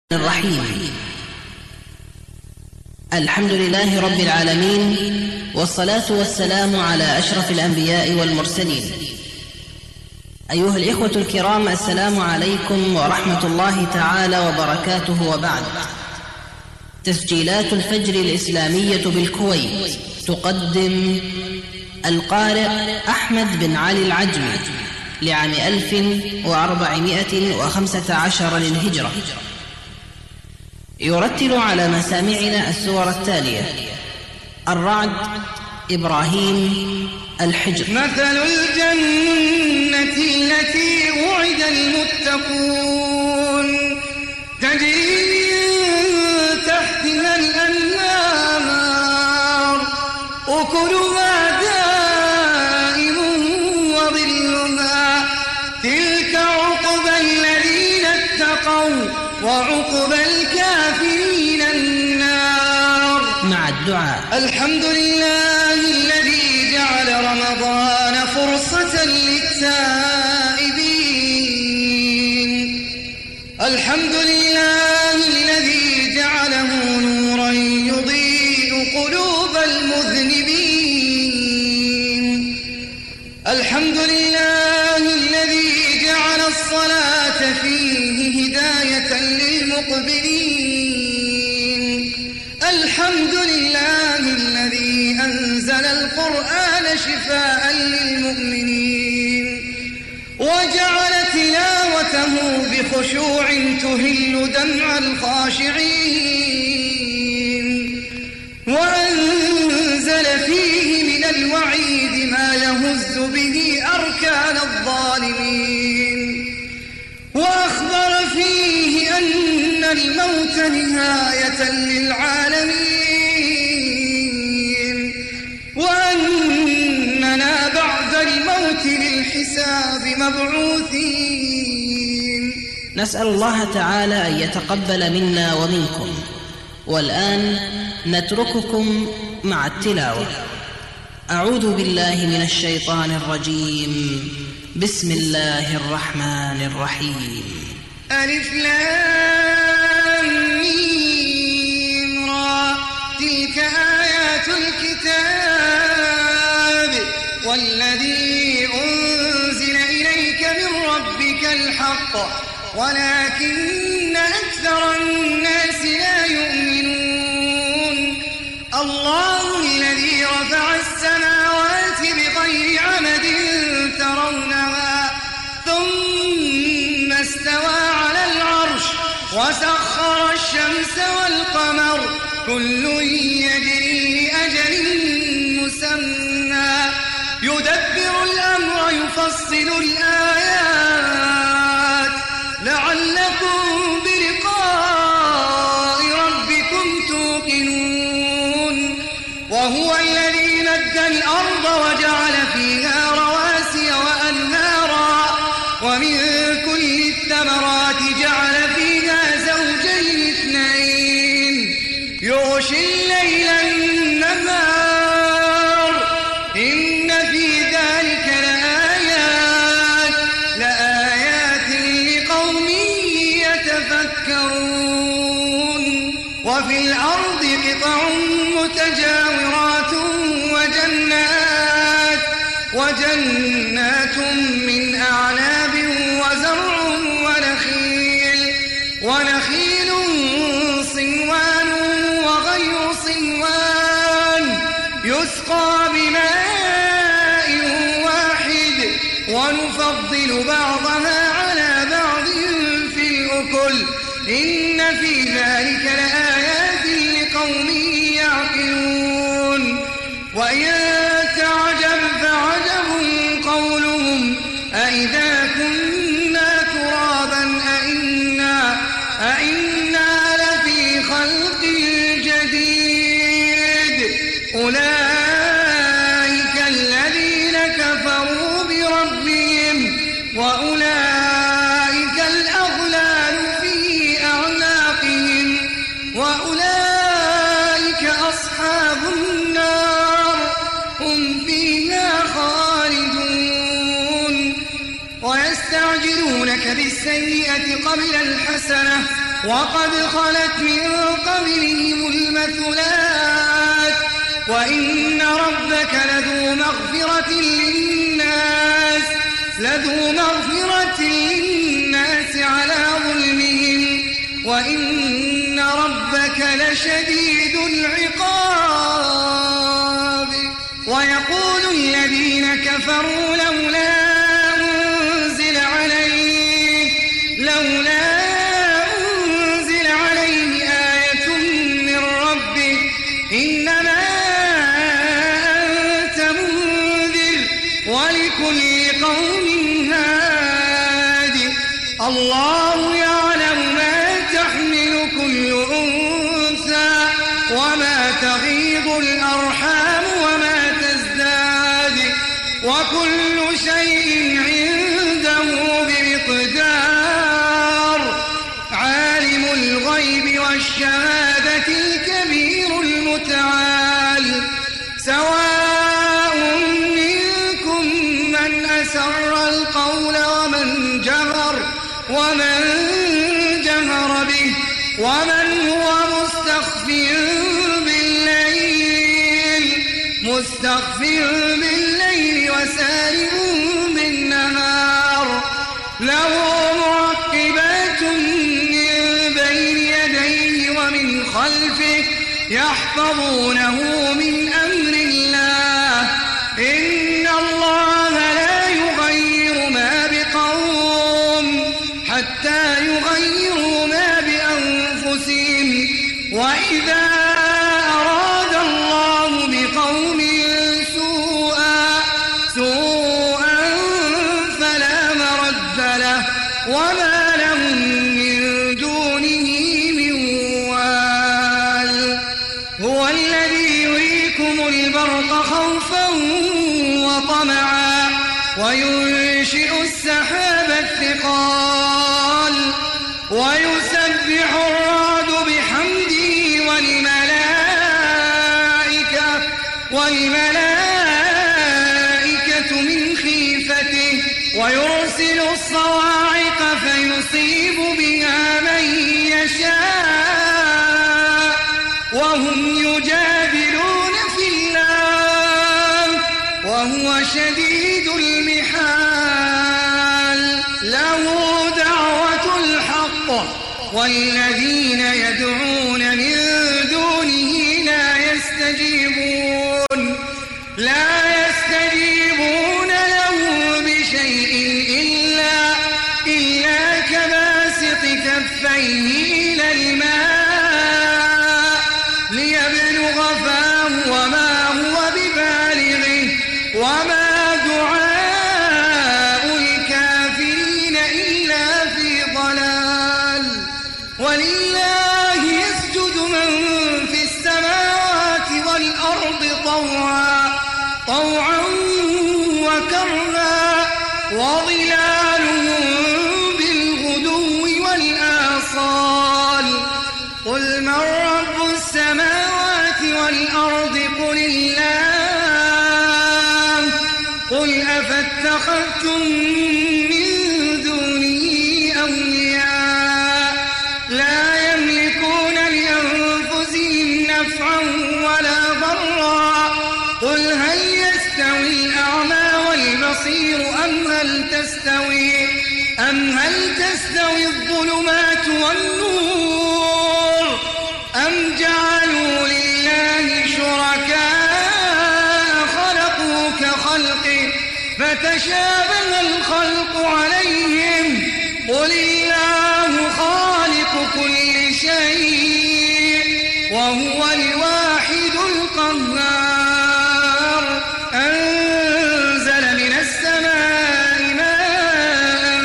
الرحيم. الحمد لله رب العالمين، والصلاة والسلام على أشرف الأنبياء والمرسلين. أيها الإخوة الكرام، السلام عليكم ورحمة الله تعالى وبركاته. وبعد، تسجيلات الفجر الإسلامية بالكويت تقدم القارئ أحمد بن علي العجمي لعام 1415 للهجرة، يرتل على مسامعنا السور التالية: الرعد، إبراهيم، الحجر. مثل الجنة التي وعد المتقون تجري من تحتها الأنهار أكلها دائم وظلها، تلك عقبى الذين اتقوا وعقبى الكافرين النار. مع الدعاء: الحمد لله الذي جعل رمضان فرصة للتائبين، الحمد لله الذي جعله نورا يضيء قلوب المذنبين، الحمد لله الذي جعل الصلاة فيه هداية للمقبلين، الحمد لله الذي أنزل القرآن شفاء للمؤمنين وجعل تلاوته بخشوع تهل دمع الخاشعين، وأنزل فيه من الوعيد ما يهز به أركان الظالمين، وأخبر فيه أن الموت نهاية للعالمين، وأننا بعد الموت للحساب مبعوثين. نسأل الله تعالى أن يتقبل منا ومنكم. والآن نترككم مع التلاوة. أعوذ بالله من الشيطان الرجيم. بسم الله الرحمن الرحيم. ألف لام ميم را، تلك آيات الكتاب والذي أنزل إليك من ربك الحق ولكن أكثر الناس لا يؤمنون. الله الذي رفع السماوات بغير عمد ترونها ثم استوى على العرش وسخر الشمس والقمر كل يجري لأجل مسمى يدبر الأمر يفصل الآيات لعلكم بلقاء ربكم توقنون. وهو الذي مد الأرض وجعل فيها رواسي وأنهارا ومن كل الثمرات جعل فيها زوجين اثنين يغشي الليل النهار إن في ذلك لآيات لقوم يتفكرون. وفي الأرض قطع متجاورات وجنات من أعناب وزرع ونخيل صنوان وغير صنوان يسقى بماء واحد ونفضل بعضها على بعض في الأكل إن في ذلك لآيات لقوم يعقلون. وإن تعجب فعجب قولهم أإذا كنا ترابا أإنا لفي خلق جديد أولئك الذين كفروا بربهم وأولئك الأغلال في أعناقهم وأولئك أصحاب النار هم فيها خالدون. ويستعجلونك بالسيئة قبل الحسنة وقد خلت من قبلهم المثلات وإن ربك لذو مغفرة للناس على ظلمهم وإن ربك لشديد العقاب. ويقول الذين كفروا لولا أنزل عليه آية من ربه إنما أنت منذر ولكل قوم هاد. الله يعلم ما تحمل كل أنثى وما تغيض الأرحام وما تزداد وكل شيء عنده بمقدار. عالم الغيب والشهادة الكبير المتعال. سواء منكم من أسر القول ومن جهر به ومن هو مستخف بالليل وسارب بالنهار. له معقبات من بين يديه ومن خلفه يحفظونه من أمر الله. إن الله لا يغير ما بقوم حتى يغيروا ما بأنفسهم. وإذا أراد الله بقوم سوءا فلا مرد له وما لهم من دونه من وال. هو الذي يريكم البرق خوفا وطمعا وينشئ السحاب الثقال ويسبح الرعد بحمده والملائكة من خيفته ويرسل الصواعق فيصيب بها من يشاء وهم يجادلون في الله وهو شديد المحال. له دعوة الحق والذين يدعون من دونه لا يستجيبون له بشيء إلا كباسط كفيه إلى الماء ليبلغ فاه وما هو ببالغه وما دعاء الكافرين إلا في ضلال. ولله يسجد من في السماوات والأرض طوعا وكرها وظلالهم بالغدو والآصال. قل من رب السماوات والأرض قل الله. قل أفاتخذتم من دونه أولياء لا يملكون لأنفسهم نفعا ولا ضرا. قل هل يستوي الأعمى والبصير أم هل تستوي الظلمات والنور أم جعلوا لله شركاء خلقوا كخلقه فتشابه الخلق عليهم. قل الله خالق كل شيء وهو الواحد القهار. أنزل من السماء ماء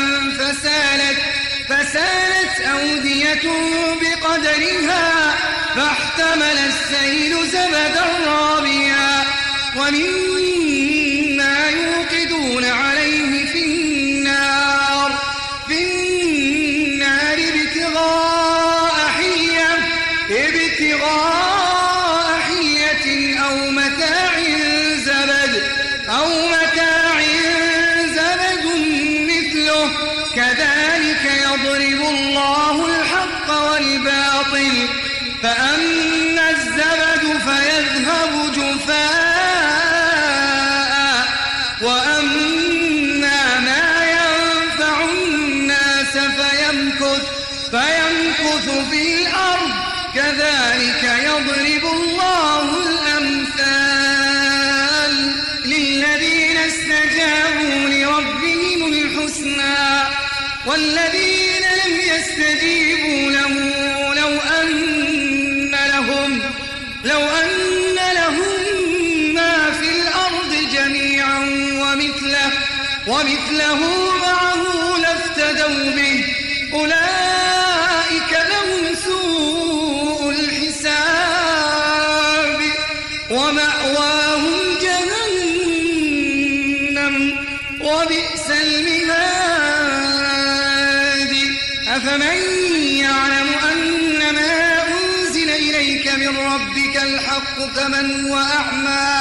فسالت أودية بقدرها فاحتمل السيل زبدا رابيا ومما يوقدون عليه في النار ابتغاء حلية أو متاع زبد مثله كذلك يضرب الله الحق الحق والباطل فأما الزبد فيذهب جفاء وأما ما ينفع الناس فيمكث في الأرض كذلك يضرب الله الأمثال للذين استجابوا لربهم الحسنى والذين لم يستجيبوا له لو أن لهم ما في الأرض جميعا ومثله معه لافتدوا به أولئك لهم سوء الحساب ومأواهم جهنم وبئس المهاد أفمن يعلم أنما أنزل إليك من ربك الحق كمن هو أعمى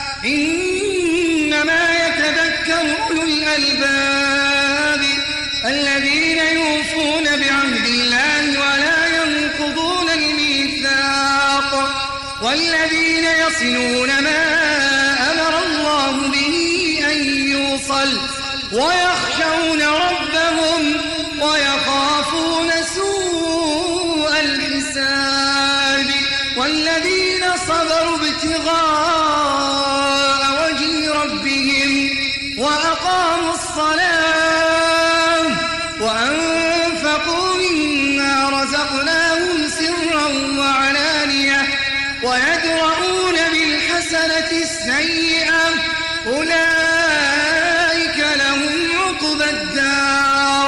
إنما يتذكر أولو الألباب الذين يوفون بعهد الله ولا ينقضون الميثاق والذين يصلون ما أمر الله به أن يوصل ويخشون ربهم ويخافون سوء الحساب والذين صبروا ابتغاء وجه ربهم وأقاموا الصلاة وأنفقوا مما رزقناهم سرا وعلانية ويدرؤون بالحسنة السيئة أولئك لهم عقبى الدار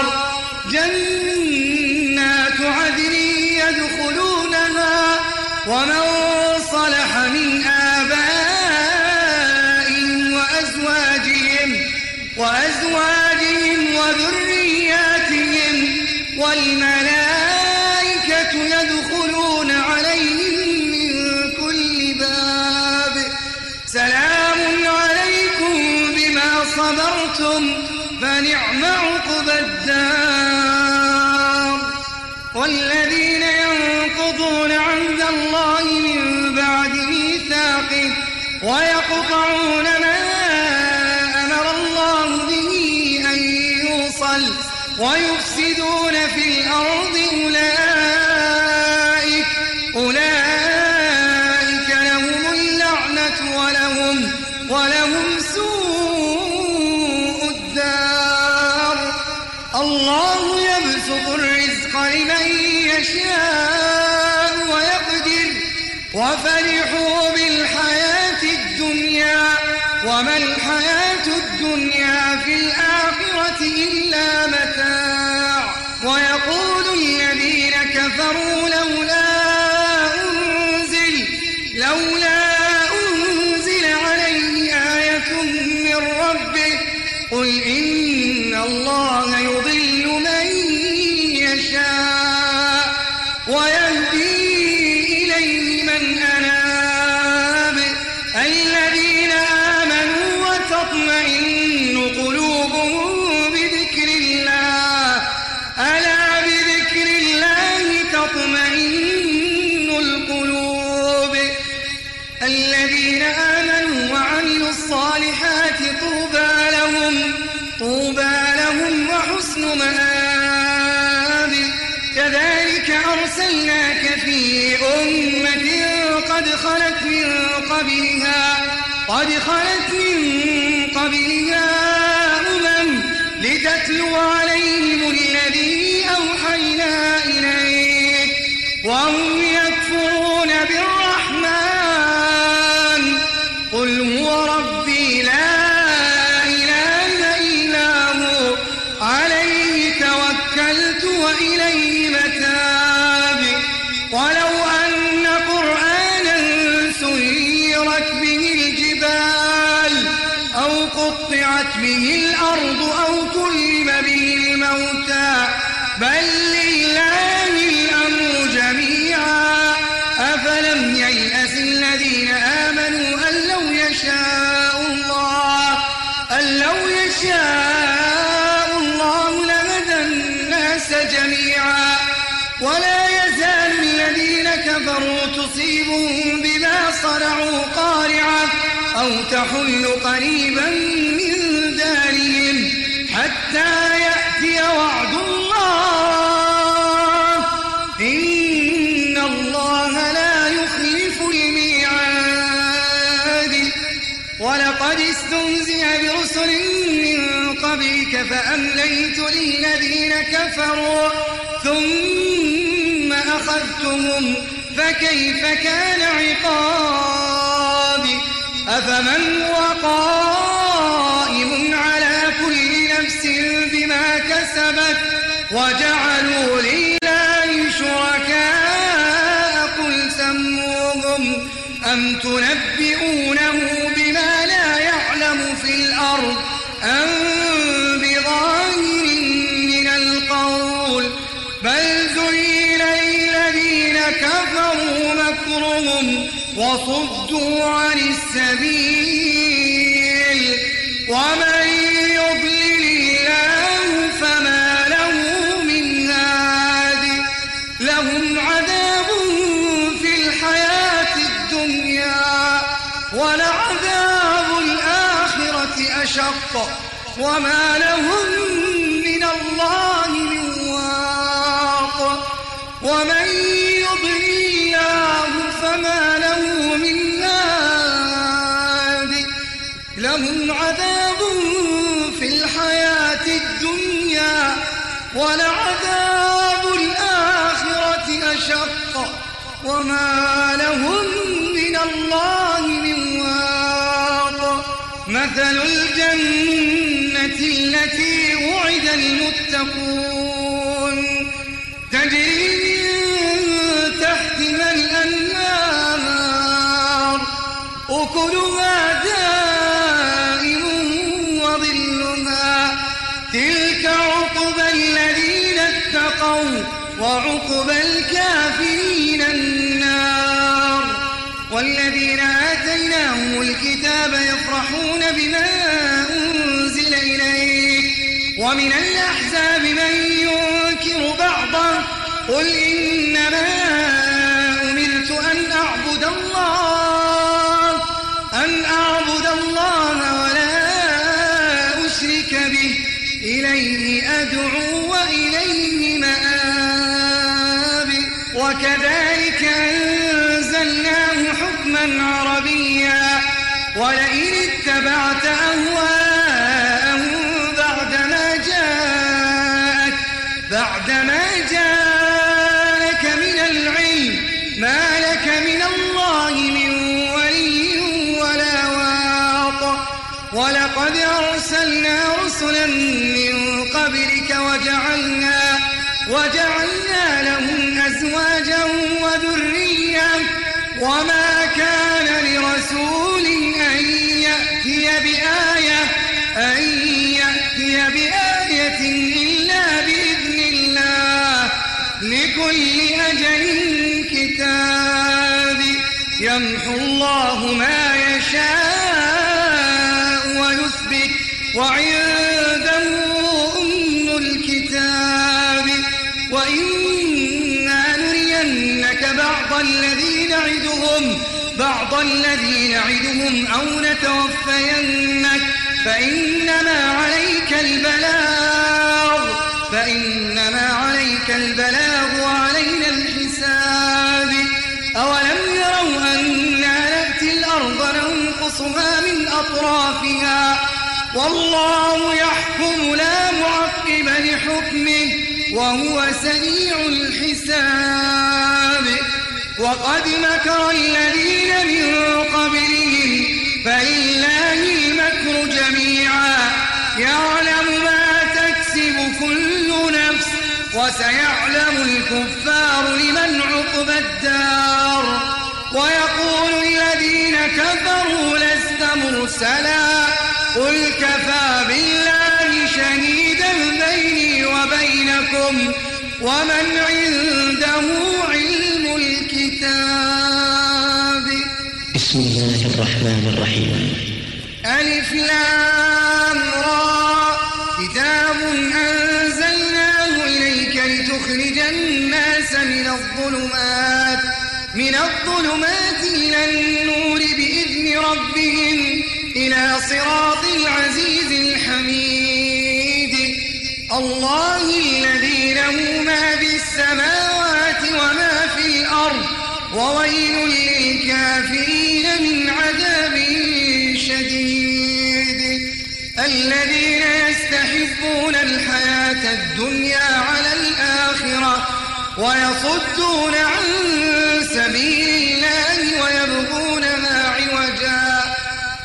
جنات عدن يدخلونها ومن صلح من آبائهم وأزواجهم وذرياتهم والملائكة يدخلون عليهم من كل باب سلام عليكم بما صبرتم فنعم عقبى الدار والذين ينقضون عهد الله من بعد ميثاقه ويقطعون ما أمر الله به أن يوصل ويفسدون في الأرض أولئك لهم اللعنة ولهم سوء الدار الله يبسط الرزق لمن يشاء ويقدر وفرحوا بالحياة الدنيا وما الحياة الدنيا في الآخرة إلا متاع ويقول الذين كفروا لولا أنزل عليه آية من ربه قل إن الله يضل من يشاء ويهدي إليه من أناب الذين آمنوا وتطمئن قلوبهم بذكر الله ألا بذكر الله تطمئن القلوب الذين آمنوا وعملوا الصالحات طوبى لهم وحسن مآب كذلك أرسلناك في أمة قد خلت من قبلها أمم لتتلو عليهم الذي أوحينا إليك وهم يكفرون بالرحمن قل هو ربي لا إله إلا هو عليه توكلت وإليه متاب ولو أن قرآنا سيرت به الجبال أو قطعت به الأرض أو كلم به الموتى بل لله الأمر جميعا أفلم ييأس الذين آمنوا أن لو يشاء الله لهدى الناس جميعا ولا يزال الذين كفروا تصيبهم بما صنعوا قارعة أو تحل قريبا من دارهم حتى يأتي وعد الله إن الله لا يخلف الميعاد ولقد استهزئ برسل من قبلك فأمليت للذين كفروا ثم أخذتهم فكيف كان عقابي أفمن هو قائم على كل نفس بما كسبت وجعلوا لله شركاء قل سموهم أم تنبئونه بما لا يعلم في الأرض أم بظاهر من القول بل زين للذين كفروا مكرهم وصدوا عن السبيل ومن يضلل الله فما له من هاد لهم عذاب في الحياة الدنيا ولعذاب الآخرة أشق وما لهم من الله من واق ومن يضلل الله فما له من هاد لهم عذاب في الحياة الدنيا ولعذاب الآخرة أشق وما لهم من الله من واق مثل الجنة التي وعد المتقون تجري من تحتها الأنهار أكلها دائم وظلها تلك عقبى الذين اتقوا وعقبى الكافرين النار والذين آتيناهم الكتاب يفرحون بما أنزل إليك ومن الأحزاب من ينكر بعضه قل إنما أمرت أن أعبد الله ولا أشرك به إليه أدعو وإليه مآب وكذلك أنزلناه حكما عربيا ولئن اتبعت أهواءهم بعدما جاءك من العلم ما لك من الله من ولي ولا واق ولقد أرسلنا رسلا من قبلك وجعلنا لهم أزواجا وذرية وما كان لرسول أن يأتي بآية إلا بإذن الله لكل أجل كتاب يمحو الله ما يشاء ويثبت وعنده أم الكتاب وإما نرينك بعض الذي نعدهم أو نتوفينك فإنما عليك البلاغ وعلينا الحساب أولم يروا أنا نأتي الأرض ننقصها من أطرافها والله يحكم لا معقب لحكمه وهو سريع الحساب وقد مكر الذين من قبلهم فلله المكر جميعا يعلم ما تكسب كل نفس وسيعلم الكفار لمن عقبى الدار ويقول الذين كفروا لست مرسلا قل كفى بالله شهيدا بيني وبينكم ومن عنده علم الكتاب. بسم الله الرحمن الرحيم. ألف لام را كتاب أنزلناه إليك لتخرج ليخرج الناس من الظلمات إلى النور بإذن ربهم إلى صراط العزيز الحميد. الله الذي له ما في السماوات وما في الأرض وويل للكافرين من عذاب شديد. الذين يستحبون الحياة الدنيا على الآخرة ويصدون عن سبيل الله ويبغونها عوجا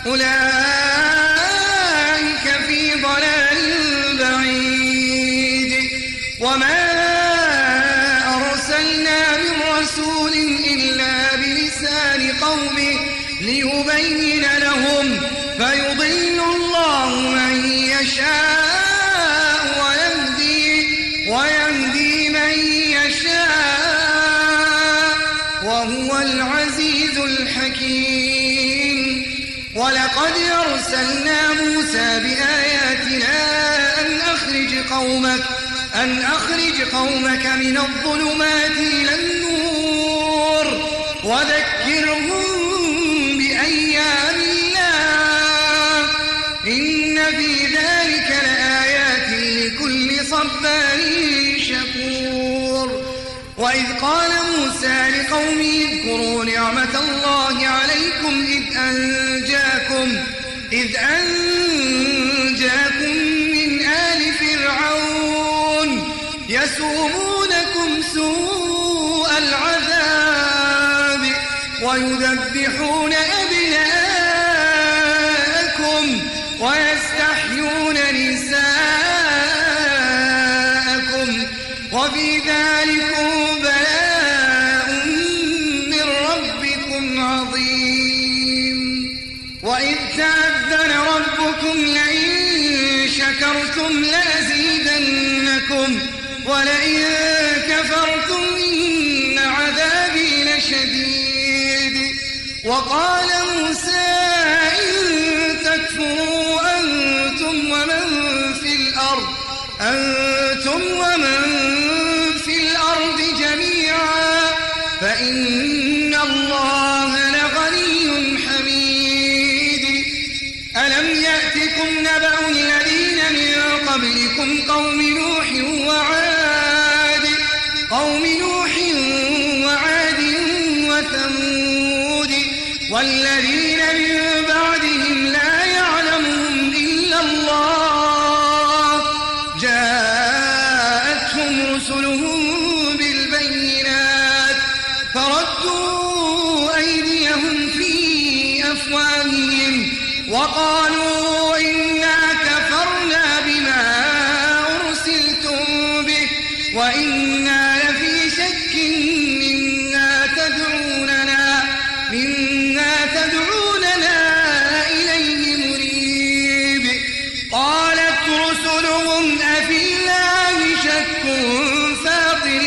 أولئك في ضلال بعيد. وما أرسلنا من رسول إلا بلسان قومه ليبين لهم فيضل الله من يشاء ويهدي من يشاء وهو العزيز الحكيم. ولقد أرسلنا موسى بآياتنا أن أخرج قومك من الظلمات إلى النور وذكرهم بأيام الله إن في ذلك لآيات لكل صبار شكور. وإذ قال موسى لقومه اذكروا نعمة الله عليكم إذ أنجاكم من آل فرعون يسومونكم سوء العذاب ويذبحون أبناءكم ويستحيون نساءكم وفي ذلكم بلاء من ربكم عظيم. وإذ تأذن ربكم لئن شكرتم لأزيدنكم ولئن كفرتم إن عذابي لشديد. وقال موسى إن تكفروا أنتم ومن في الأرض جميعا فإن الله لغني حميد. ألم يأتكم نبأ الذين من قبلكم قوم نوح وعاد وثمود والذين من بعدهم لا يعلمهم إلا الله جاءتهم رسلهم بالبينات فردوا أيديهم في أفواههم وقالوا إنا كفرنا بما أرسلتم به وإنا لفي شك مما تدعوننا إليه مريب. قالت رسلهم أفي الله شك فاطر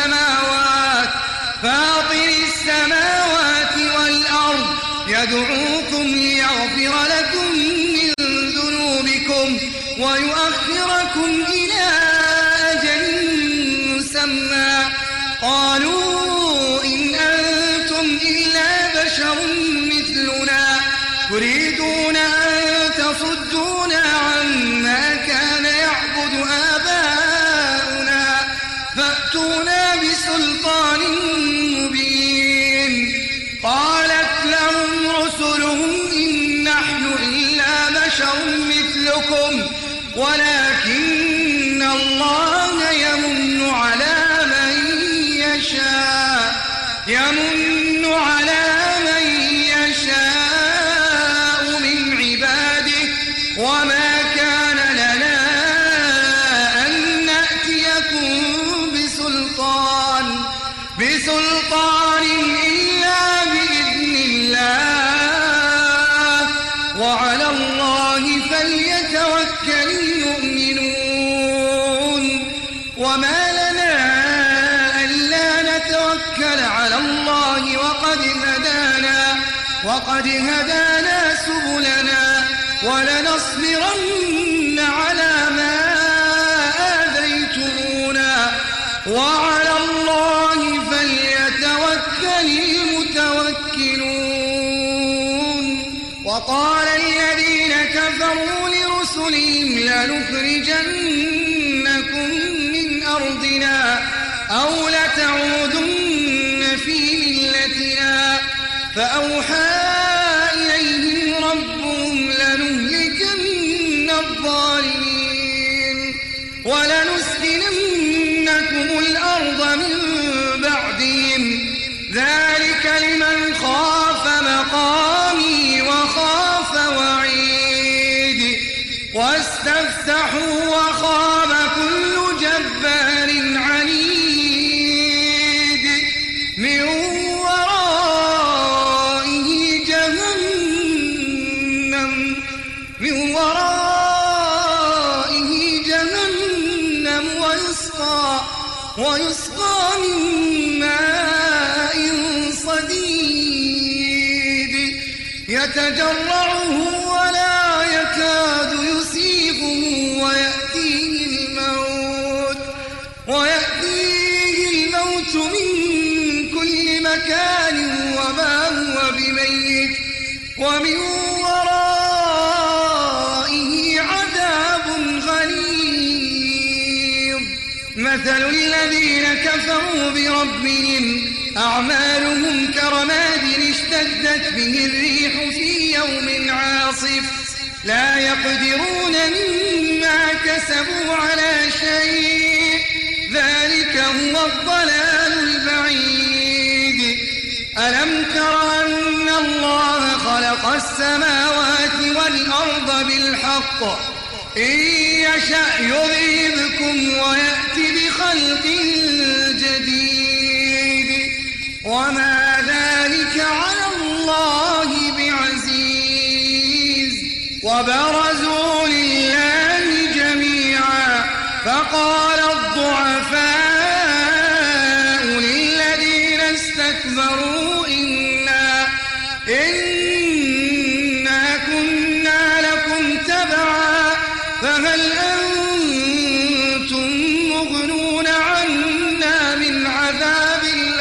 السماوات والأرض يدعوكم ليغفر لكم من ذنوبكم ويؤخركم إلى أجل مسمى. قالوا إن أنتم إلا بشر مثلنا تريدون أن تصدونا عما كان يعبد آباؤنا فأتونا بسلطان مبين. قالت لهم رسلهم إن نحن إلا بشر مثلكم ولكن الله يمن على من يشاء من عباده وما كان لنا أن نأتيكم بسلطان إلا بإذن الله وعلى الله فليتوكل المؤمنون. وما لنا ألا نتوكل على الله وقد هدانا سبلنا ولنصبرن على ما آذيتمونا وعلى الله فليتوكل المتوكلون. وقال الذين كفروا لرسلهم لنخرجنكم من أرضنا أو لتعودن في ملتنا فأوحى إليهم ربهم لنهلكن الظالمين ولنسكننكم الأرض من بعدهم ذلك لمن خاف مقامي وخاف وعيد واستفتحوا وخاب كل جبار عنيد من ورائه جهنم ويسقى من ماء صديد يتجرعه ولا يكاد يسيغه ويأتيه الموت من كل مكان وما هو بميت ومن ورائه عذاب غليظ. مثل الذين كفروا بربهم أعمالهم كرماد اشتدت به الريح في يوم عاصف لا يقدرون مما كسبوا على شيء ذلك هو الضلال البعيد. ألم تر أن الله خلق السماوات والأرض بالحق إن يشأ يذهبكم ويأتي بخلق جديد وما ذلك على الله بعزيز. وبرزوا لله جميعا فقال الضعفاء للذين استكبروا إنا كنا لكم تبعا فهل أنتم مغنون عنا من عذاب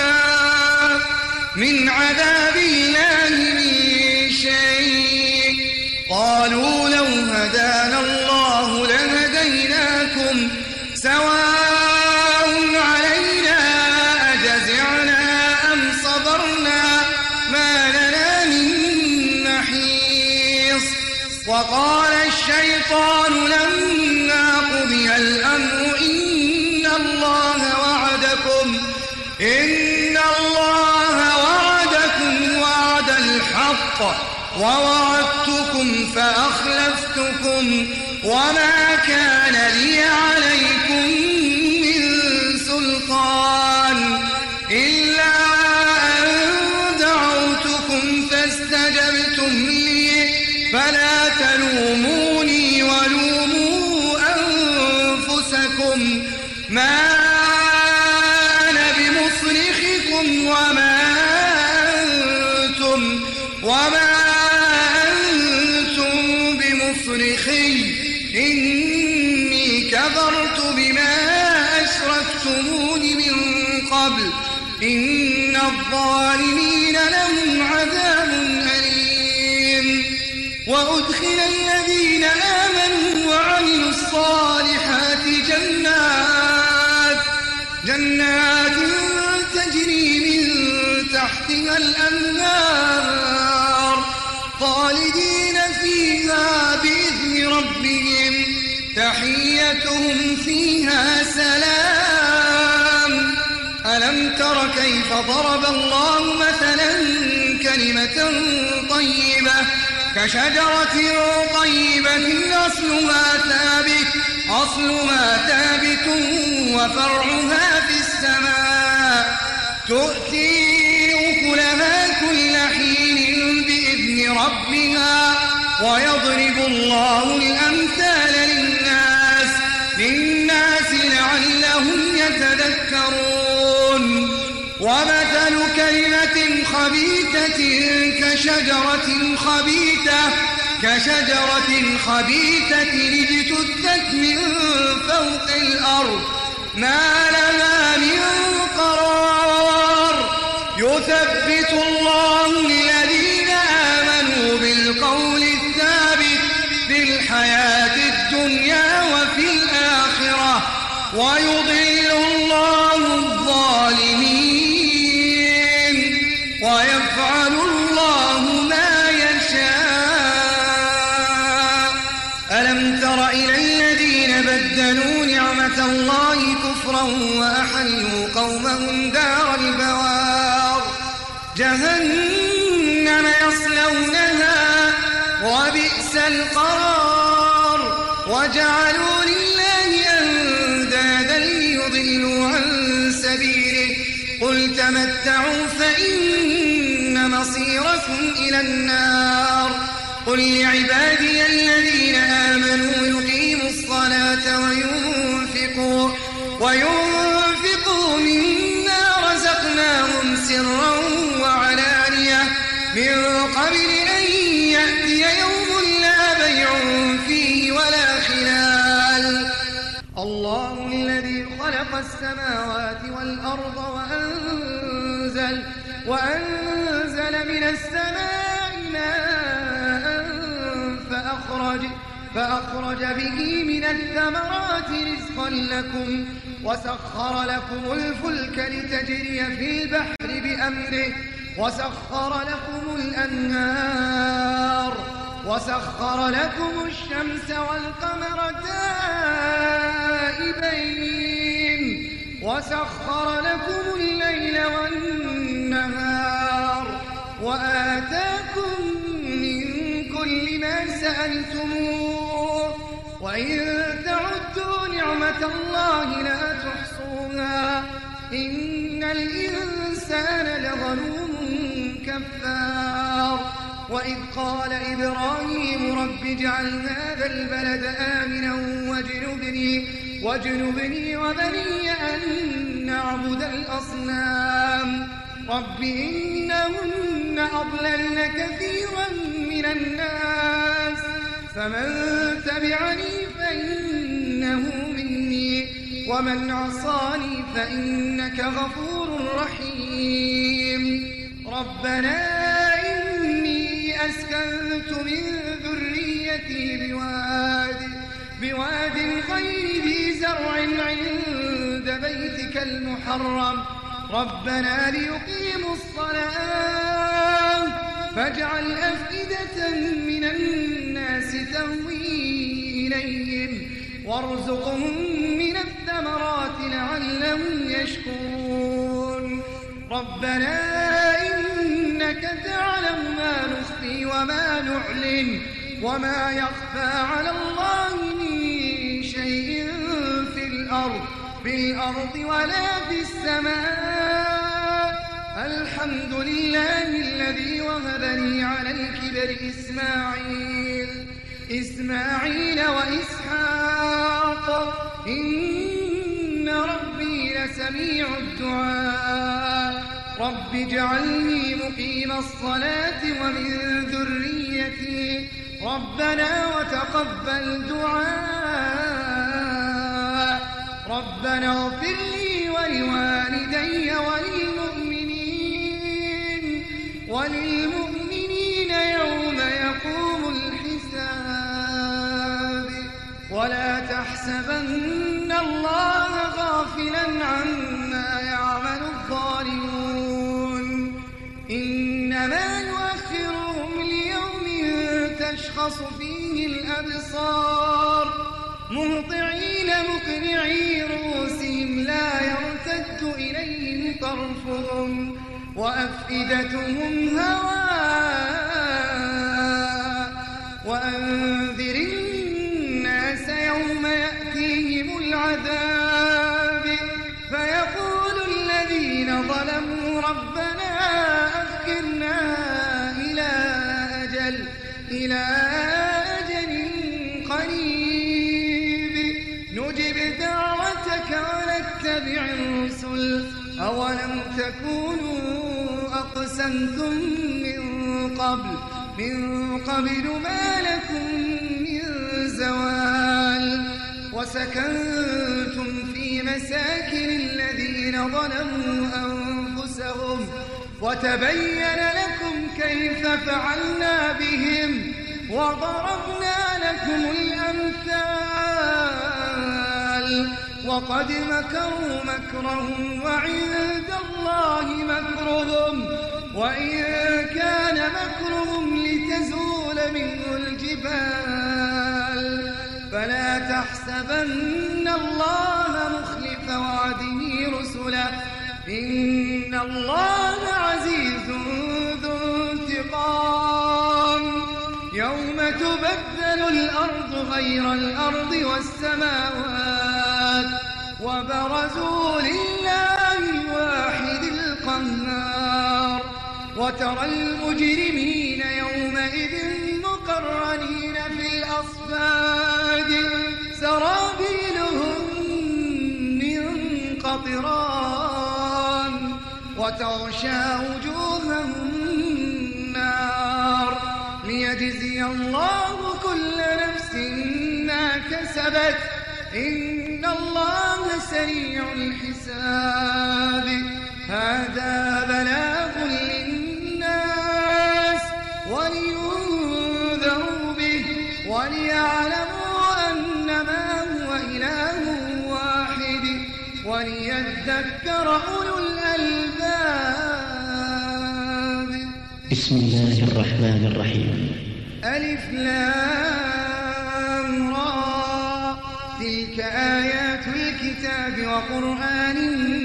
الله من شيء. قالوا لو هدانا الله لهديناكم سواء علينا أجزعنا أم صبرنا ما لنا من محيص. وقال الشيطان لما قضي الأمر إن الله وعدكم وعد الحق ووعدتكم فأخلفتكم وما كان لي عليكم من سلطان إلا أن دعوتكم فاستجبتم لي فلا تلوموني ولوموا أنفسكم ما أنا بمصرخكم وما أنتم بمصرخي إني كفرت بما أشركتمون من قبل إن الظالمين لهم عذاب أليم. وأدخل الذين آمنوا وعملوا الصالحات جنات تجري من تحتها الأنهار خالدين فيها بإذن ربهم تحيتهم فيها سلام. ألم تر كيف ضرب الله مثلا كلمة طيبة كشجرة طيبة أصلها ثابت وفرعها في السماء تؤتي أكلها كل حين بإذن ربها ويضرب الله الأمثال للناس لعلهم يتذكرون. ومثل كلمة خبيثة كشجرة خبيثة اجتثت من فوق الأرض ما لها من قرار يثبت الله الذين آمنوا بالقول الثابت في الحياة الدنيا وفي الآخرة ويضل الله الظالمين ويفعل الله ما يشاء. ألم تر إلى الذين بدلوا نعمة الله كفرا وأحلوا قومهم دار البوار جهنم يصلونها وبئس القرار وجعلوا لله أندادا ليضلوا عن سبيله قل تمتعوا فإن مصيركم إلى النار قل لعبادي الذين آمنوا يقيموا الصلاة وينفقوا مما رزقناهم سرا وعلانية من قبل أن يأتي يوم لا بيع فيه ولا خلال. الله الذي خلق السماوات والأرض وأنزل من السماء ماء فأخرج به من الثمرات رزقا لكم وسخر لكم الفلك لتجري في البحر بأمره وسخر لكم الأنهار وسخر لكم الشمس والقمر دائبين وسخر لكم الليل والنهار وآتاكم من كل ما سألتموه وإن تعدوا نعمة الله لا تحصوها إن الإنسان لظلوم كفار. وإذ قال إبراهيم رب اجعل هذا البلد آمنا واجنبني وبني أن نعبد الأصنام رب إنهن أضللن كثيرا من الناس فمن تبعني فإنه مني ومن عصاني فإنك غفور رحيم. ربنا إني أسكنت من ذريتي بواد غير ذي زرع عند بيتك المحرم ربنا ليقيموا الصلاة فاجعل أفئدة من الناس تهوي إليهم وارزقهم من الثمرات لعلهم يشكرون. ربنا إنك تعلم ما نخفي وما نعلن وما يخفى على الله من شيء في الأرض ولا في السماء. الحمد لله الذي وهبني على الكبر إسماعيل وإسحاق إن ربي لسميع الدعاء. رب اجعلني مقيم الصلاة ومن ذريتي ربنا وتقبل دعاء. ربنا اغفر لي ولوالدي وللمؤمنين يوم يقوم الحساب. ولا تحسبن الله غافلا عما يعمل الظالمون إنما يؤخرهم ليوم تشخص فيه الأبصار مهطعين مقنعي رؤوسهم لا يرتد إليهم طرفهم وأفئدتهم هواء. وأنذر الناس يوم يأتيهم العذاب فيقول الذين ظلموا ربنا أخرنا إلى أجل قريب نجب دعوتك ونتبع الرسل أولم تكونوا أقسمتم من قبل ما لكم من زوال وسكنتم في لمساكن الذين ظلموا أنفسهم وتبين لكم كيف فعلنا بهم وضربنا لكم الأمثال وقد مكروا مكرهم وعند الله مكرهم وإن كان مكرهم لتزول منه الجبال فلا تحسبن الله مخلف وعده رسله إن الله عزيز ذو انتقام يوم تبدل الأرض غير الأرض والسماوات وبرزوا لله الواحد القهار وترى المجرمين يومئذ مقرنين في الأصفاد سرابيلهم من قطران وتغشى وجوههم النار ليجزي الله كل نفس ما كسبت إن الله سريع الحساب هذا بلاغ للناس ولينذروا به وليعلموا أنما هو إله واحد وليذكر أولو الألباب بسم الله الرحمن الرحيم ألف لام را تلك آيات الكتاب وقرآن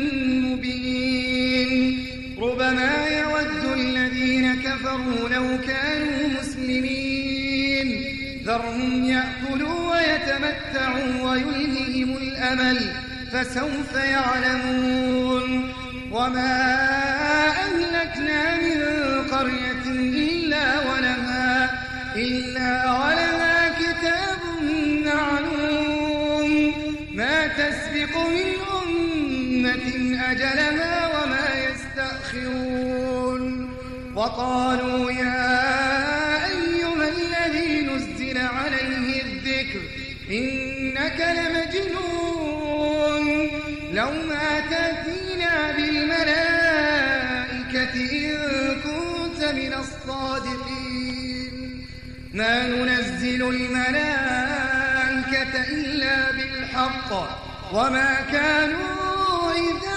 مبين ربما يود الذين كفروا لو كانوا مسلمين ذرهم يأكلوا ويتمتعوا ويلههم الأمل فسوف يعلمون وما أهلكنا من قرية إلا ولها كتاب معلوم ما تسبق من أمة أجلها وما يستأخرون وقالوا يا أيها الذي نزل عليه الذكر إنك لمجنون لو ما تأتينا بالملائكة إن كنت من الصادقين ما ننزل الملائكة إلا بالحق وما كانوا إذا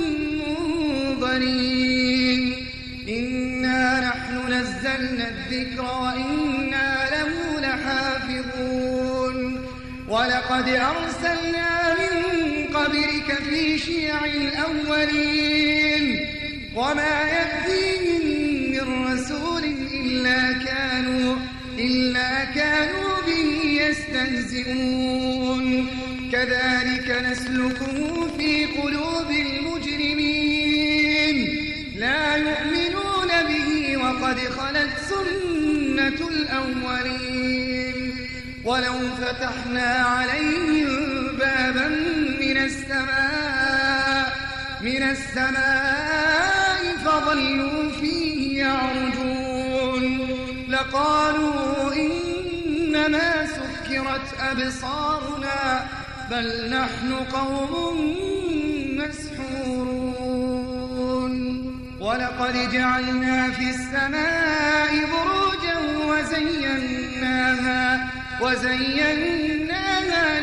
منظرين إنا نحن نزلنا الذكر وإنا له لحافظون ولقد أرسلنا من قبلك في شيع الأولين وما يأتيهم من رسول إلا كانوا به يستهزئون كذلك نسلكه في قلوب المجرمين لا يؤمنون به وقد خلت سنة الأولين ولو فتحنا عليهم بابا من السماء فظلوا فيه يعرجون لقالوا إنما سكرت أبصارنا بل نحن قوم مسحورون ولقد جعلنا في السماء بروجا وزيناها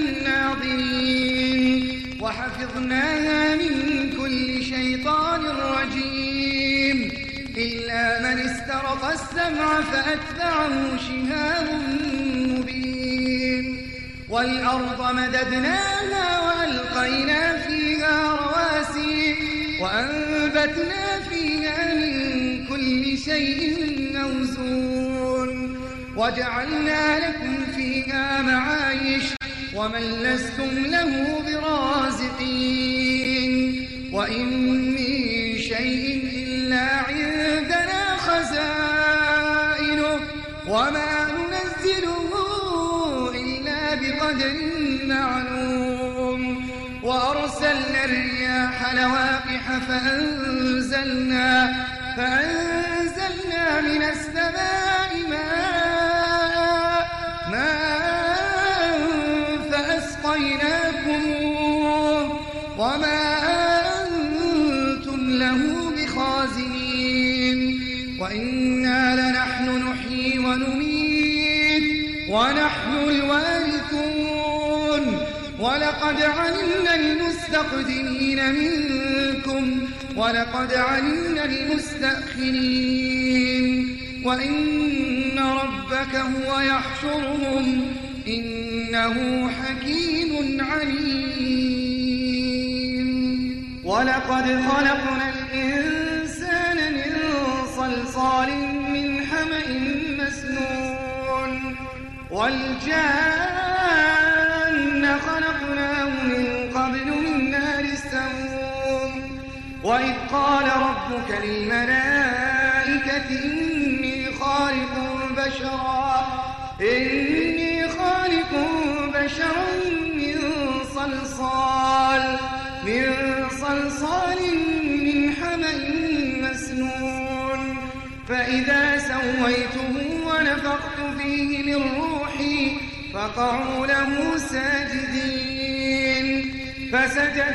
للناظرين وحفظناها من كل شيطان رجيم إلا من استرق السمع فأتبعه شهاب مبين والأرض مددناها وألقينا فيها رواسي وأنبتنا فيها من كل شيء موزون وجعلنا لكم فيها معايش ومن لستم له برازقين وإن من شيء إلا عندنا خزائنه وما ننزله إلا بقدر معلوم وأرسلنا الرياح لواقح فأنزلنا من السماء ماء فأسقيناكموه وإنا لنحن نحيي ونميت ونحن الوارثون ولقد علمنا المستقدمين منكم ولقد علمنا المستأخرين وإن ربك هو يحشرهم إنه حكيم عليم. ولقد خلقنا الإنسان من صلصال من حمأ مسنون والجان خلقناه من قبل من نار السموم وإذ قال ربك للملائكة إني خالق بشرا من صلصال من حمأ مسنون فإذا سويته ونفخت فيه من روحي فقعوا له ساجدين فسجد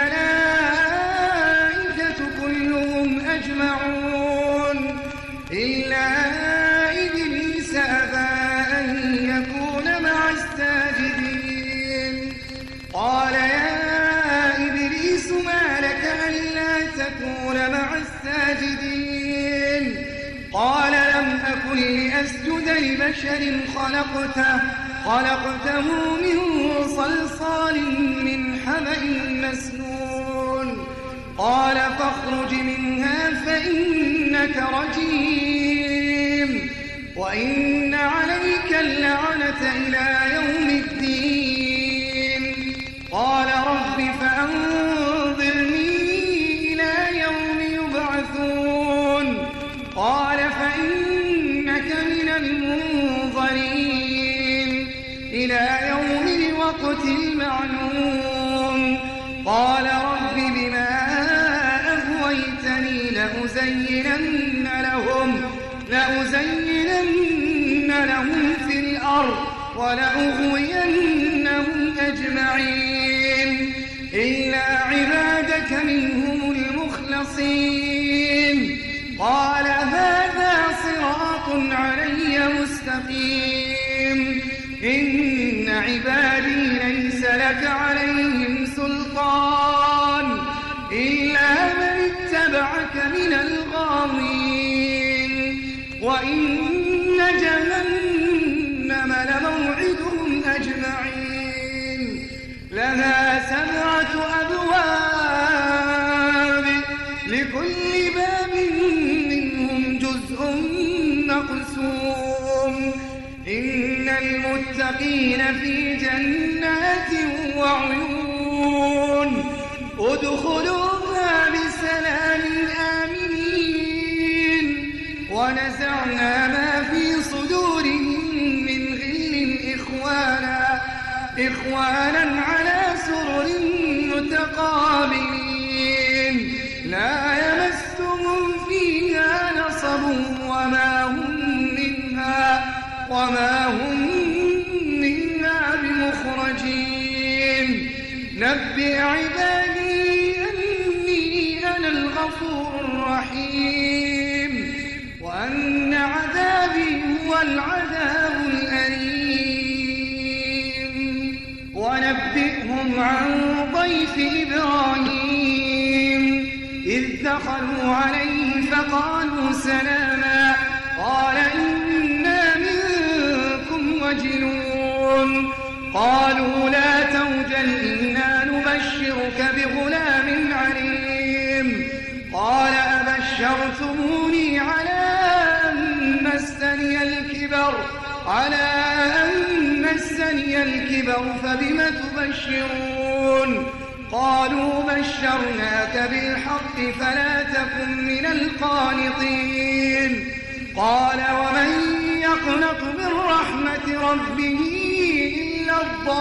الملائكة كلهم أجمعون إلا إبليس أبى أن يكون مع الساجدين قال يا إبليس ما لك ألا تكون مع الساجدين قال لم أكن لأسجد لبشر خلقته من صلصال من حمأ مسنون قال فاخرج منها فإنك رجيم وإن عليك اللعنة إلى يوم الدين قال رب فأنظرني إلى يوم يبعثون قال فإنك من المنظرين إلى يوم الوقت المعلوم قال رب بما أغويتني لأزينن لهم في الأرض ولأغوينهم أجمعين إلا عبادك منهم المخلصين قال هذا صراط علي مستقيم إن عبادي ليس لك عليهم سلطان إلا من اتبعك من الغاوين وإن جهنم لموعدهم أجمعين لها 7 أبواب لكل باب منهم جزء مقسوم إن المتقين في جنات وعيون ادخلوها بسلام آمنين ونزعنا ما في صدورهم من غل إخوانا على سرر متقابلين لا يمسهم فيها نصب وما هم منها بمخرجين نبئ عبادي أني أنا الغفور الرحيم وأن عذابي هو العذاب الأليم ونبئهم عن ضيف إبراهيم إذ دخلوا عليه فقالوا سلاما قال إنا منكم وجلون قالوا لا توجل إنا نبشرك بغلام عليم قال أبشرتموني على أن مسني الكبر فبم تبشرون قالوا بشرناك بالحق فلا تكن من القانطين قال ومن يقنط من رحمة ربه إلا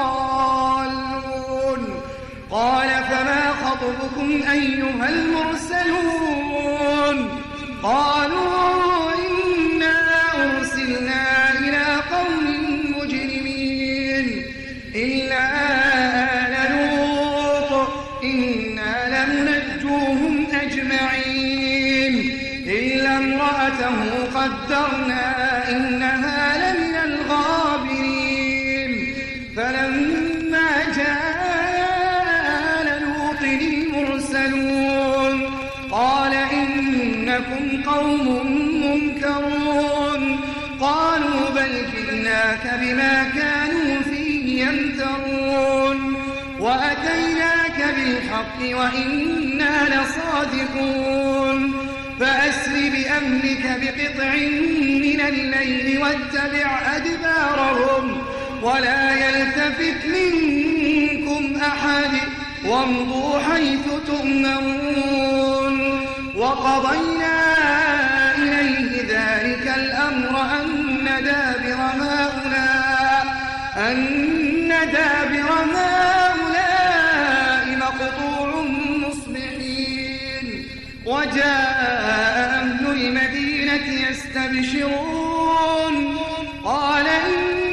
الضالون قال فما خطبكم أيها المرسلون قالوا إنا أرسلنا إلى قوم مجرمين إلا آل لوط إنا لمنجوهم أجمعين إلا امرأته قدرنا إنها لمن الغابرين فلما جاء لوط المرسلون قال إنكم قوم منكرون قالوا بل جئناك بما كانوا فيه يمترون وأتيناك بالحق وإنا لصادقون فأسر بأمرك بقطع من الليل واتبع أدبارهم ولا يلتفت منكم أحد وامضوا حيث تؤمرون وقضينا إليه ذلك الأمر أن دابر هؤلاء مقطوع مصبحين وجاء أهل المدينة يستبشرون قال إن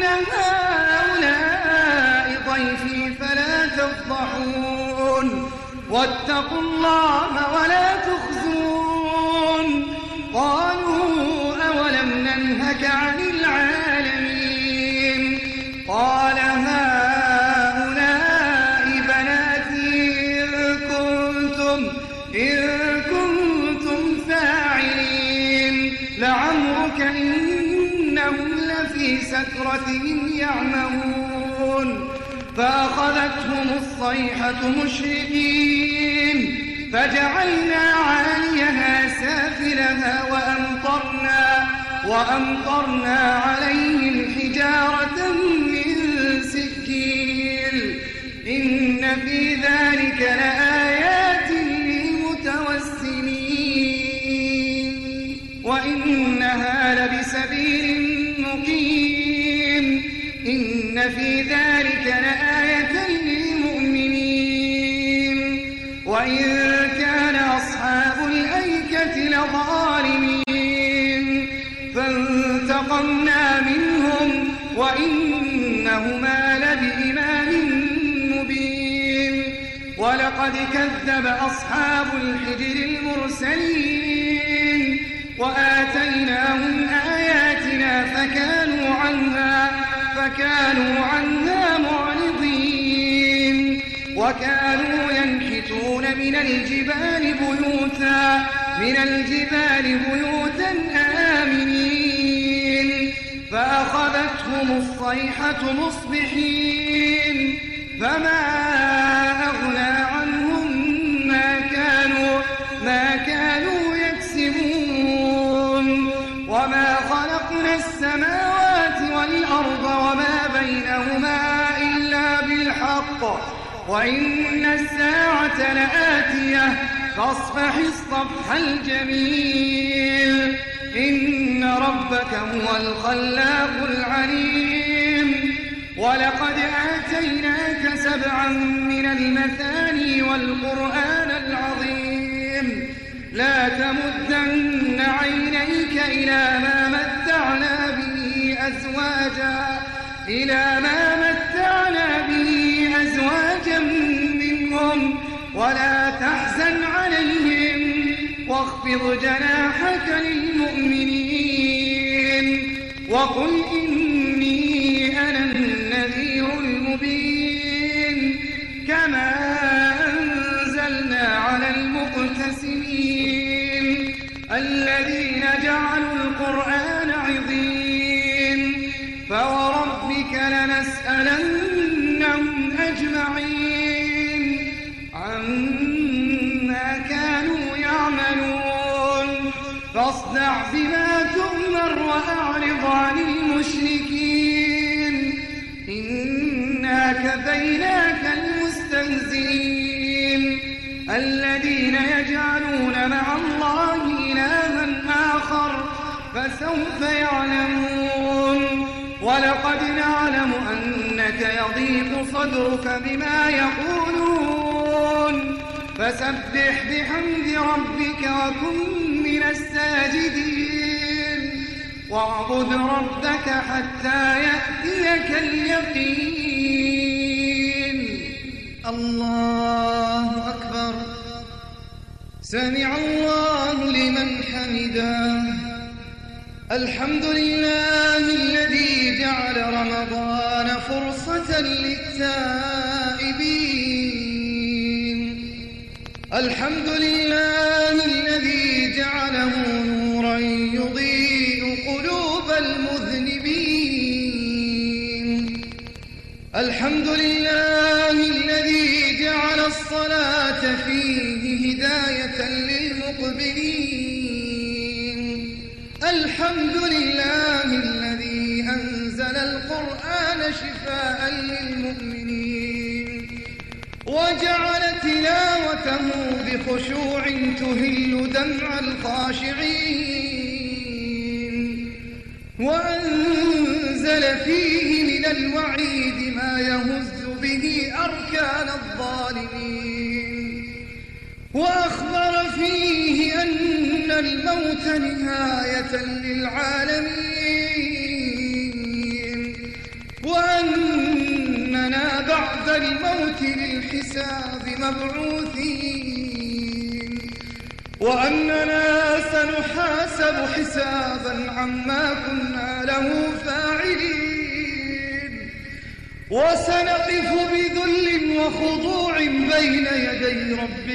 هؤلاء ضيفي فلا تفضحون واتقوا الله ولا تخزون قالوا أولم ننهك عن العالمين قال هؤلاء بناتي إن كنتم فاعلين لعمرك إنهم لفي سكرتهم يعمهون فأخذتهم الصيحة مشرقين فجعلنا عاليها سافلها وأمطرنا عليهم حجارة من سجيل إن في ذلك لآيات للمتوسمين وإنها لبسبيل مقيم إن في ذلك لآية للمؤمنين وإن كان أصحاب الأيكة لظالمين فانتقمنا منهم وإنهما لبإمام مبين ولقد كذب أصحاب الحجر المرسلين وآتيناهم آياتنا فكانوا عنها معرضين وكانوا ينحتون من الجبال بيوتا آمنين فأخذتهم الصيحة مصبحين فما أغنى عنهم ما كانوا يكسبون وما خلقنا السماوات والأرض وما بينهما إلا بالحق وإن الساعة لآتية فاصفح الصفح الجميل إن ربك هو الخلاق العليم ولقد آتيناك 7 من المثاني والقرآن العظيم لا تمدن عينيك إلى ما متعنا به أزواجا منهم ولا تحزن عليهم واخفض جناحك للمؤمنين وقل إني أنا النذير المبين كما أنزلنا على المقتسمين الذين جعلوا القرآن عظيم فوربك لنسألنهم أجمعين عما كانوا يعملون فاصدع بما تؤمر وأعرض عن المشركين إنا كفيناك المستهزئين الذين يجعلون مع الله إلها آخر فسوف يعلمون ولقد نعلم أنك يضيق صدرك بما يقولون فسبح بحمد ربك وكن من الساجدين واعبد ربك حتى يأتيك اليقين. الله أكبر. سمع الله لمن حمده. الحمد لله الذي جعل رمضان فرصة للتائبين. الحمد لله الذي جعله نورا يضيء قلوب المذنبين. الحمد لله الذي جعل الصلاة فيه هداية للمقبلين. الحمد لله الذي أنزل القرآن شفاء للمؤمنين وجعل تلاوته بخشوع تهل دمع الخاشعين وأنزل فيه من الوعيد ما يهز به أركان الظالمين وأخبر فيه أن الموت نهاية للعالمين وأننا بعد الموت للحساب مبعوثين وأننا سنحاسب حسابا عما كنا له فاعلين وسنقف بذل وخضوع بين يدي رب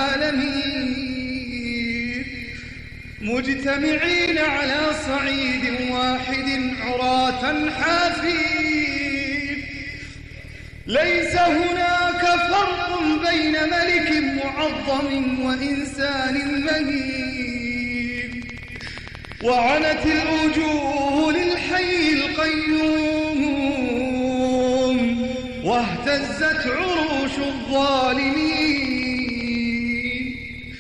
العالمين مجتمعين على صعيد واحد عراة حافين. ليس هناك فرق بين ملك معظم وإنسان مهين وعنت الوجوه للحي القيوم واهتزت عروش الظالمين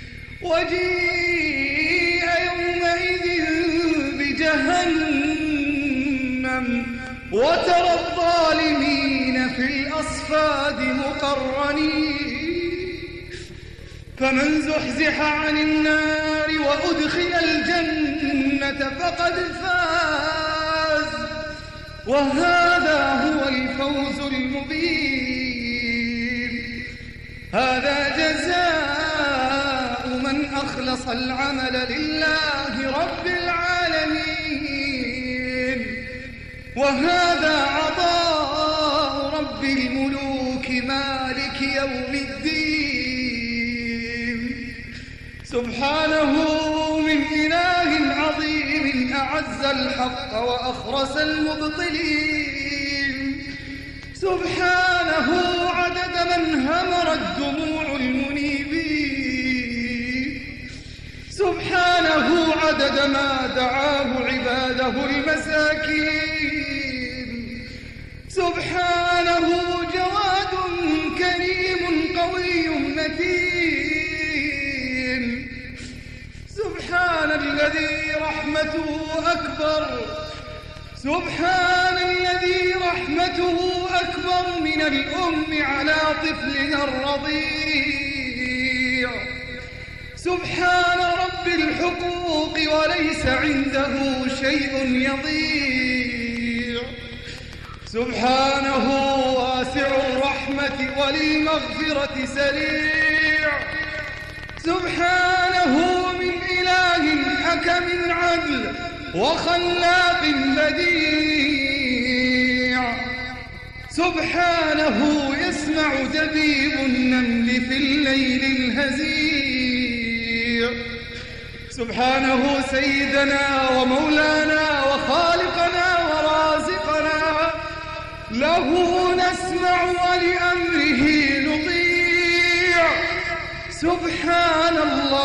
وجيء يومئذ بجهنم وترى الظالمين في الأصفاد مقرنين فمن زحزح عن النار وأدخل الجنة فقد فاز وهذا هو الفوز المبين. هذا جزاء من أخلص العمل لله رب العالمين وهذا عطاء رب الملوك مالك يوم الدين. سبحانه من إله عظيم أعز الحق وأخرس المبطلين. سبحانه عدد من همرت دموع المنيبين. سبحانه عدد ما دعاه عباده المساكين. سبحانه جواد كريم قوي متين. سبحان الذي رحمته أكبر. سبحان الذي رحمته أكبر من الأم على طفلها الرضيع. سبحان رب الحقوق وليس عنده شيء يضيع. سبحانه واسع الرحمة وللمغفرة سريع. سبحانه من إله حكم عدل وخلاق بديع. سبحانه يسمع دبيب النمل في الليل الهزيع. سبحانه سيدنا ومولانا وخالقنا ورازقنا له نسمع ولأمره نطيع. سبحان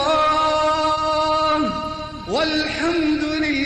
الله والحمد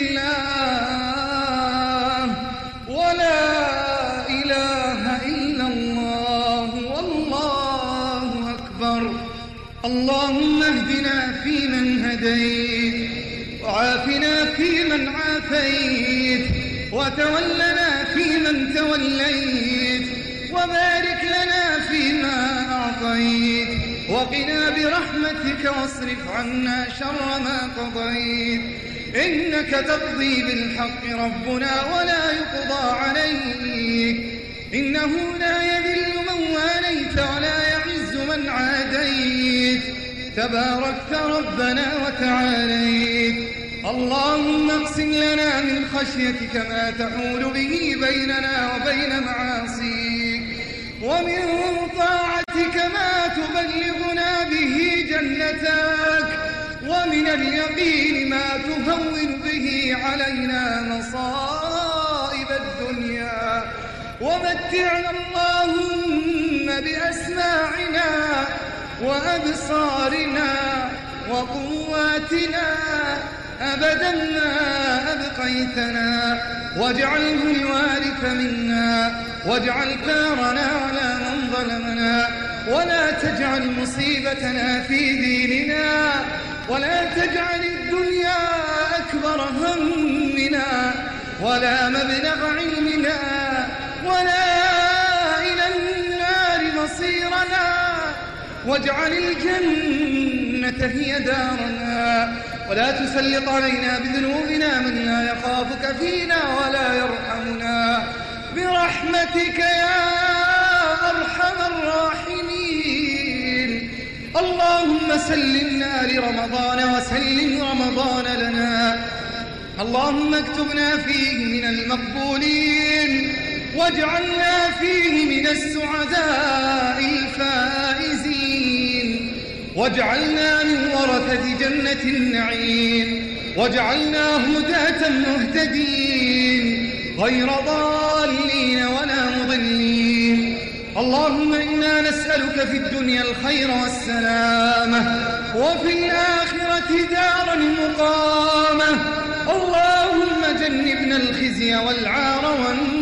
لله ولا إله إلا الله والله أكبر. اللهم اهدنا فيمن هديت وعافنا فيمن عافيت وتولنا فيمن توليت وبارك لنا فيما أعطيت وقنا برحمتك واصرف عنا شر ما قضيت. إنك تقضي بالحق ربنا ولا يقضى عليك. إنه لا يذل من واليت ولا يعز من عاديت. تباركت ربنا وتعاليت. اللهم اقسم لنا من خشيتك ما تحول به بيننا وبين معاصيك، ومن طاعتك ما تبلغنا به جنتك، ومن اليقين ما تهون به علينا مصائب الدنيا. ومتعنا اللهم بأسماعنا وأبصارنا وقواتنا أبدا ما أبقيتنا، واجعله الوارث منا، واجعل ثارنا على من ظلمنا، ولا تجعل مصيبتنا في ديننا، ولا تجعل الدنيا أكبر همنا ولا مبلغ علمنا ولا إلى النار مصيرنا، واجعل الجنة هي دارنا، ولا تسلط علينا بذنوبنا من لا يخافك فينا ولا يرحمنا، برحمتك يا أرحم الراحمين. اللهم سلمنا لرمضان وسلم رمضان لنا، اللهم اكتبنا فيه من المقبولين، واجعلنا فيه من السعداء الفائزين، واجعلنا من ورثة جنة النعيم، واجعلنا هداة مهتدين غير ضالين ولا مضلين. اللهم إنا نسألك في الدنيا الخير والسلامة، وفي الآخرة دار المقامة. اللهم جنبنا الخزي والعار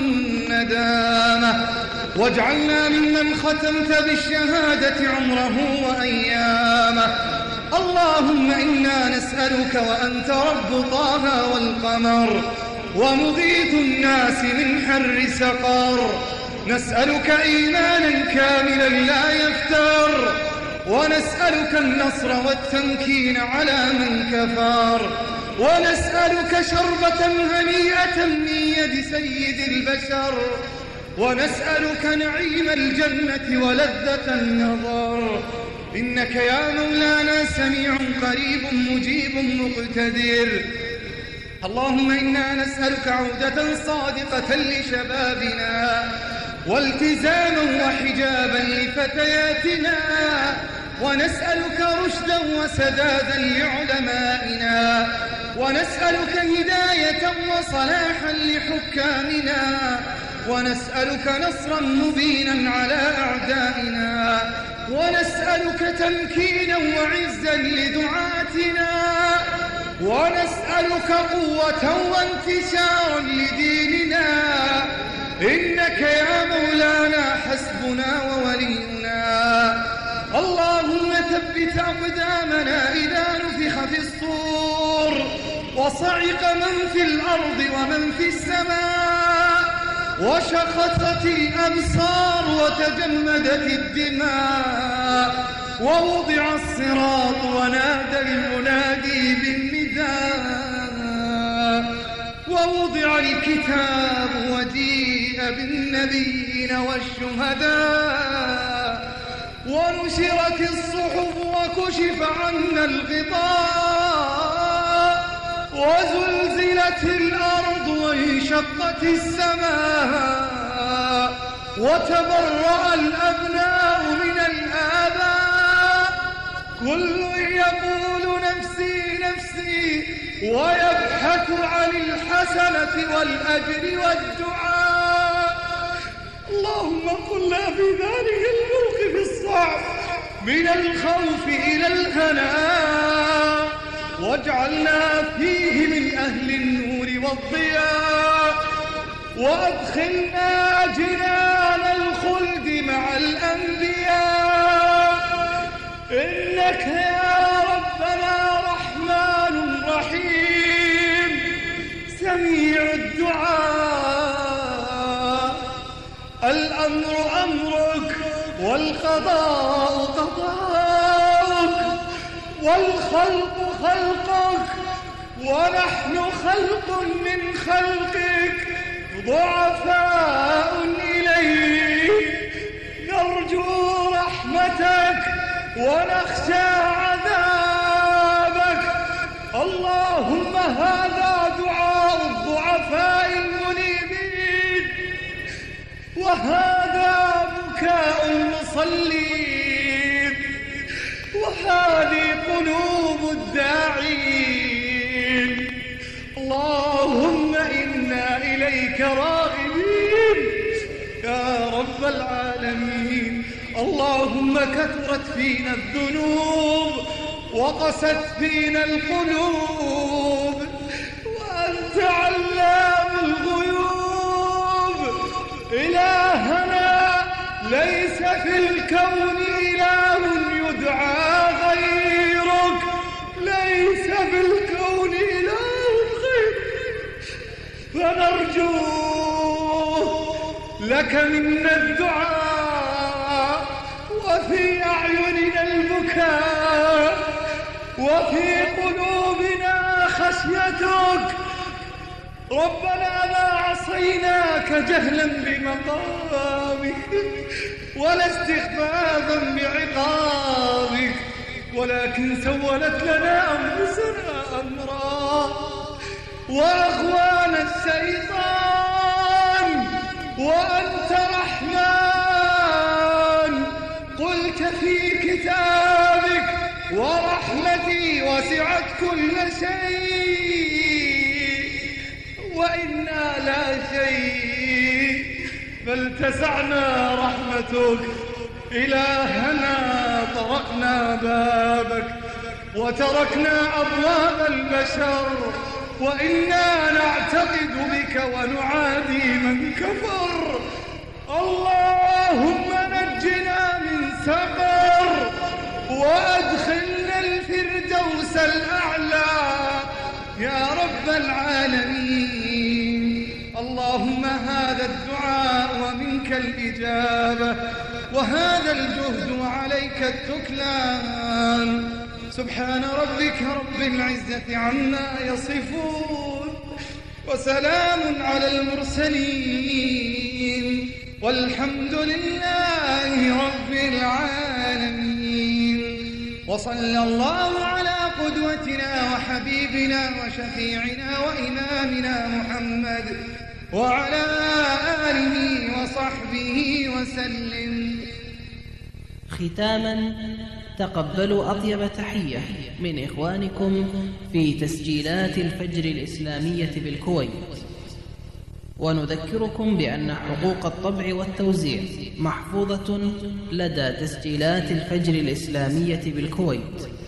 والندامة، واجعلنا ممن ختمت بالشهادة عمره وأيامه. اللهم إنا نسألك وأنت رب طه والقمر، ومغيث الناس من حر سقر، نسألك إيمانا كاملا لا يفتر، ونسألك النصر والتمكين على من كفر، ونسألك شربة هنيئة من يد سيد البشر، ونسألك نعيم الجنة ولذة النظر. إنك يا مولانا سميع قريب مجيب مقتدر. اللهم إنا نسألك عودة صادقة لشبابنا، والتزاما وحجابا لفتياتنا، ونسألك رشدا وسدادا لعلمائنا، ونسألك هداية وصلاحا لحكامنا، ونسألك نصرا مبينا على أعدائنا، ونسألك تمكينا وعزا لدعاتنا، ونسألك قوة وانتشارا لديننا. إنك يا مولانا حسبنا وولينا. اللهم ثبت أقدامنا إذا نفخ في الصور، وصعق من في الأرض ومن في السماء، وشخصت الأبصار وتجمدت الدماء، ووضع الصراط ونادى المنادي بالنداء، ووضع الكتاب وجيء بالنبيين والشهداء، ونشرت الصحف وكشف عنا الغطاء، وزلزلت الأرض وانشقت السماء، وتبرأ الأبناء من الآباء، كل يقول نفسي نفسي، ويبحث عن الحسنة والأجر والدعاء. اللهم قلنا في ذلك الموقف الصعب من الخوف إلى الهناء، واجعلنا فيه من أهل النور والضياء، وأدخلنا جنان الخلد مع الأنبياء. إنك يا ربنا رحمن رحيم سميع الدعاء. الأمر أمرك، والقضاء قضاءك، والخلق خلقك، ونحن خلق من خلقك ضعفاء إليك، نرجو رحمتك ونخشى عذابك. اللهم هذا دعاء الضعفاء المنيبين، وهذا بكاء المصلين، وهذه قلوب الداعين. اللهم إنا إليك راغبين يا رب العالمين. اللهم كثرت فينا الذنوب وقست فينا القلوب، وأنت علام الغيوب. إلهنا ليس في الكون إله يدعى غيرك، ليس في الكون إله غيرك، فنرجو لك منا الدعاء، وفي أعيننا البكاء، وفي قلوبنا خشيتك. ربنا ما عصيناك جهلا بمقامك ولا استخفافا بعقابك، ولكن سولت لنا أنفسنا أمرا وأغوانا الشيطان، وأنت رحمن. قلت في كتابك ورحمتي وسعت كل شيء وإنا لا شيء، فلتسعنا رحمتك. إلهنا طرقنا بابك وتركنا أبواب البشر، وإنا نعتقد بك ونعادي من كفر. اللهم نجنا من سقر وأدخلنا الفردوس الأعلى يا رب العالمين. اللهم هذا الدعاء ومنك الإجابة، وهذا الجهد وعليك التكلان. سبحان ربك رب العزة عما يصفون، وسلام على المرسلين، والحمد لله رب العالمين. وصلى الله على قدوتنا وحبيبنا وشفيعنا وإمامنا محمد وعلى آله وصحبه وسلم. ختاما، تقبلوا أطيب تحية من إخوانكم في تسجيلات الفجر الإسلامية بالكويت، ونذكركم بأن حقوق الطبع والتوزيع محفوظة لدى تسجيلات الفجر الإسلامية بالكويت،